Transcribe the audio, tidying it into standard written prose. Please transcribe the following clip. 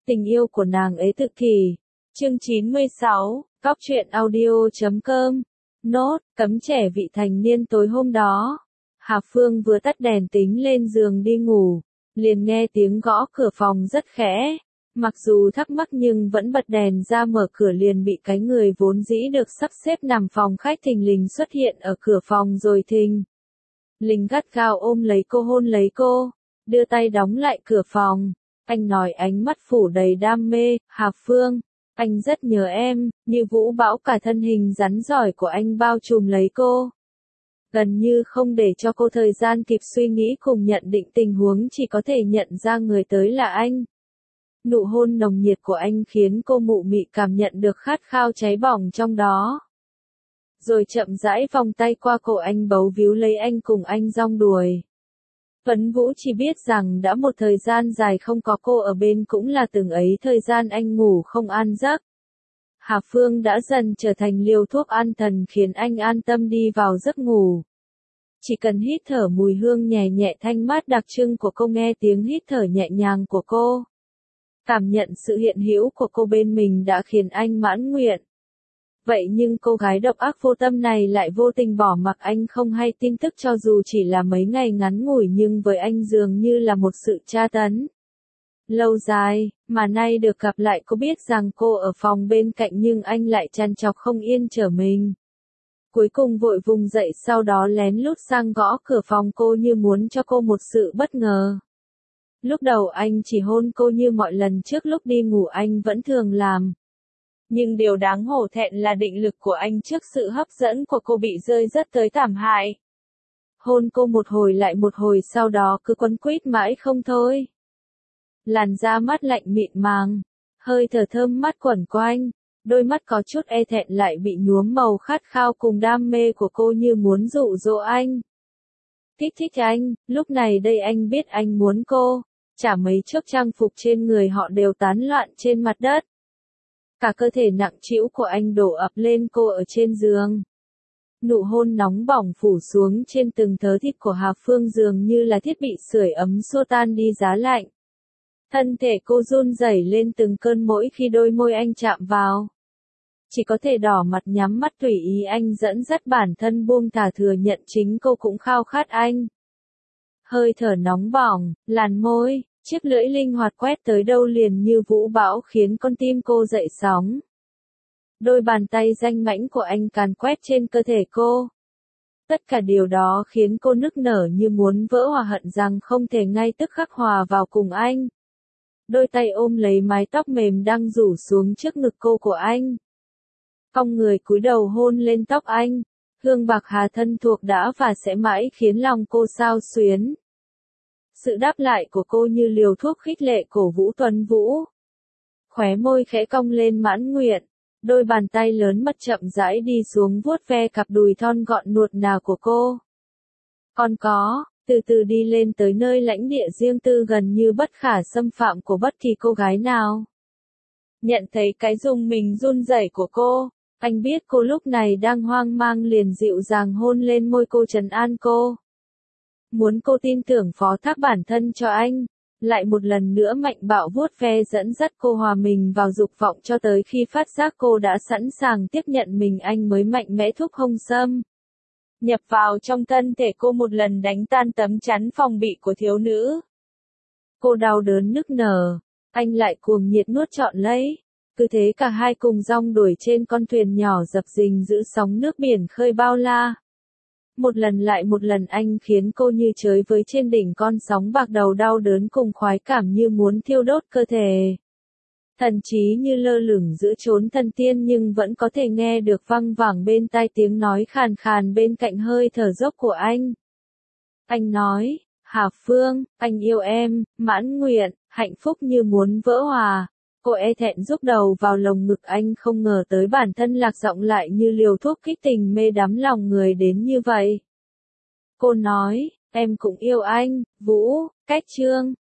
Tình yêu của nàng ấy tự kỷ. Chương 96, Cóc truyện audio.com. Nốt, cấm trẻ vị thành niên. Tối hôm đó, Hà Phương vừa tắt đèn tính lên giường đi ngủ, liền nghe tiếng gõ cửa phòng rất khẽ. Mặc dù thắc mắc nhưng vẫn bật đèn ra mở cửa, liền bị cái người vốn dĩ được sắp xếp nằm phòng khách thình lình xuất hiện ở cửa phòng rồi thình lình gắt gao ôm lấy cô, hôn lấy cô, đưa tay đóng lại cửa phòng. Anh nói, ánh mắt phủ đầy đam mê, Hà Phương, anh rất nhớ em. Như vũ bão, cả thân hình rắn rỏi của anh bao trùm lấy cô, gần như không để cho cô thời gian kịp suy nghĩ cùng nhận định tình huống, chỉ có thể nhận ra người tới là anh. Nụ hôn nồng nhiệt của anh khiến cô mụ mị cảm nhận được khát khao cháy bỏng trong đó. Rồi chậm rãi vòng tay qua cổ anh, bấu víu lấy anh, cùng anh rong đuổi. Tuấn Vũ chỉ biết rằng đã một thời gian dài không có cô ở bên, cũng là từng ấy thời gian anh ngủ không an giấc. Hà Phương đã dần trở thành liều thuốc an thần khiến anh an tâm đi vào giấc ngủ. Chỉ cần hít thở mùi hương nhẹ nhẹ thanh mát đặc trưng của cô, nghe tiếng hít thở nhẹ nhàng của cô, cảm nhận sự hiện hữu của cô bên mình đã khiến anh mãn nguyện. Vậy nhưng cô gái độc ác vô tâm này lại vô tình bỏ mặc anh không hay tin tức, cho dù chỉ là mấy ngày ngắn ngủi nhưng với anh dường như là một sự tra tấn lâu dài. Mà nay được gặp lại, cô biết rằng cô ở phòng bên cạnh nhưng anh lại trằn trọc không yên trở mình. Cuối cùng vội vùng dậy, sau đó lén lút sang gõ cửa phòng cô như muốn cho cô một sự bất ngờ. Lúc đầu anh chỉ hôn cô như mọi lần trước lúc đi ngủ anh vẫn thường làm. Nhưng điều đáng hổ thẹn là định lực của anh trước sự hấp dẫn của cô bị rơi rất tới thảm hại. Hôn cô một hồi lại một hồi, sau đó cứ quấn quýt mãi không thôi. Làn da mát lạnh mịn màng, hơi thở thơm mát quẩn quanh, đôi mắt có chút e thẹn lại bị nhuốm màu khát khao cùng đam mê của cô như muốn dụ dỗ anh. Kích thích anh, lúc này đây anh biết anh muốn cô. Chả mấy chốc trang phục trên người họ đều tán loạn trên mặt đất. Cả cơ thể nặng trĩu của anh đổ ập lên cô ở trên giường. Nụ hôn nóng bỏng phủ xuống trên từng thớ thịt của Hà Phương dường như là thiết bị sưởi ấm xua tan đi giá lạnh. Thân thể cô run rẩy lên từng cơn mỗi khi đôi môi anh chạm vào. Chỉ có thể đỏ mặt nhắm mắt tùy ý anh dẫn dắt bản thân buông thả, thừa nhận chính cô cũng khao khát anh. Hơi thở nóng bỏng, làn môi, chiếc lưỡi linh hoạt quét tới đâu liền như vũ bão khiến con tim cô dậy sóng. Đôi bàn tay danh mãnh của anh càn quét trên cơ thể cô. Tất cả điều đó khiến cô nức nở như muốn vỡ hòa, hận rằng không thể ngay tức khắc hòa vào cùng anh. Đôi tay ôm lấy mái tóc mềm đang rủ xuống trước ngực cô của anh. Cong người cúi đầu hôn lên tóc anh. Hương bạc hà thân thuộc đã và sẽ mãi khiến lòng cô xao xuyến. Sự đáp lại của cô như liều thuốc khích lệ cổ vũ Tuấn Vũ. Khóe môi khẽ cong lên mãn nguyện. Đôi bàn tay lớn mật chậm rãi đi xuống vuốt ve cặp đùi thon gọn nuột nà của cô. Còn có, từ từ đi lên tới nơi lãnh địa riêng tư gần như bất khả xâm phạm của bất kỳ cô gái nào. Nhận thấy cái rung mình run rẩy của cô, anh biết cô lúc này đang hoang mang, liền dịu dàng hôn lên môi cô, trấn an cô. Muốn cô tin tưởng, phó thác bản thân cho anh. Lại một lần nữa mạnh bạo vuốt ve dẫn dắt cô hòa mình vào dục vọng, cho tới khi phát giác cô đã sẵn sàng tiếp nhận mình, anh mới mạnh mẽ thúc hông xâm nhập vào trong thân thể cô, một lần đánh tan tấm chắn phòng bị của thiếu nữ. Cô đau đớn nức nở, anh lại cuồng nhiệt nuốt trọn lấy. Cứ thế cả hai cùng rong đuổi trên con thuyền nhỏ dập dình giữa sóng nước biển khơi bao la. Một lần lại một lần anh khiến cô như chơi với trên đỉnh con sóng bạc đầu, đau đớn cùng khoái cảm như muốn thiêu đốt cơ thể. Thần trí như lơ lửng giữa chốn thần tiên, nhưng vẫn có thể nghe được văng vẳng bên tai tiếng nói khàn khàn bên cạnh hơi thở dốc của anh. Anh nói, Hà Phương, anh yêu em, mãn nguyện, hạnh phúc như muốn vỡ hòa. Cô e thẹn rúc đầu vào lồng ngực anh, không ngờ tới bản thân lạc giọng lại như liều thuốc kích tình mê đắm lòng người đến như vậy. Cô nói, em cũng yêu anh, Vũ. Cách chương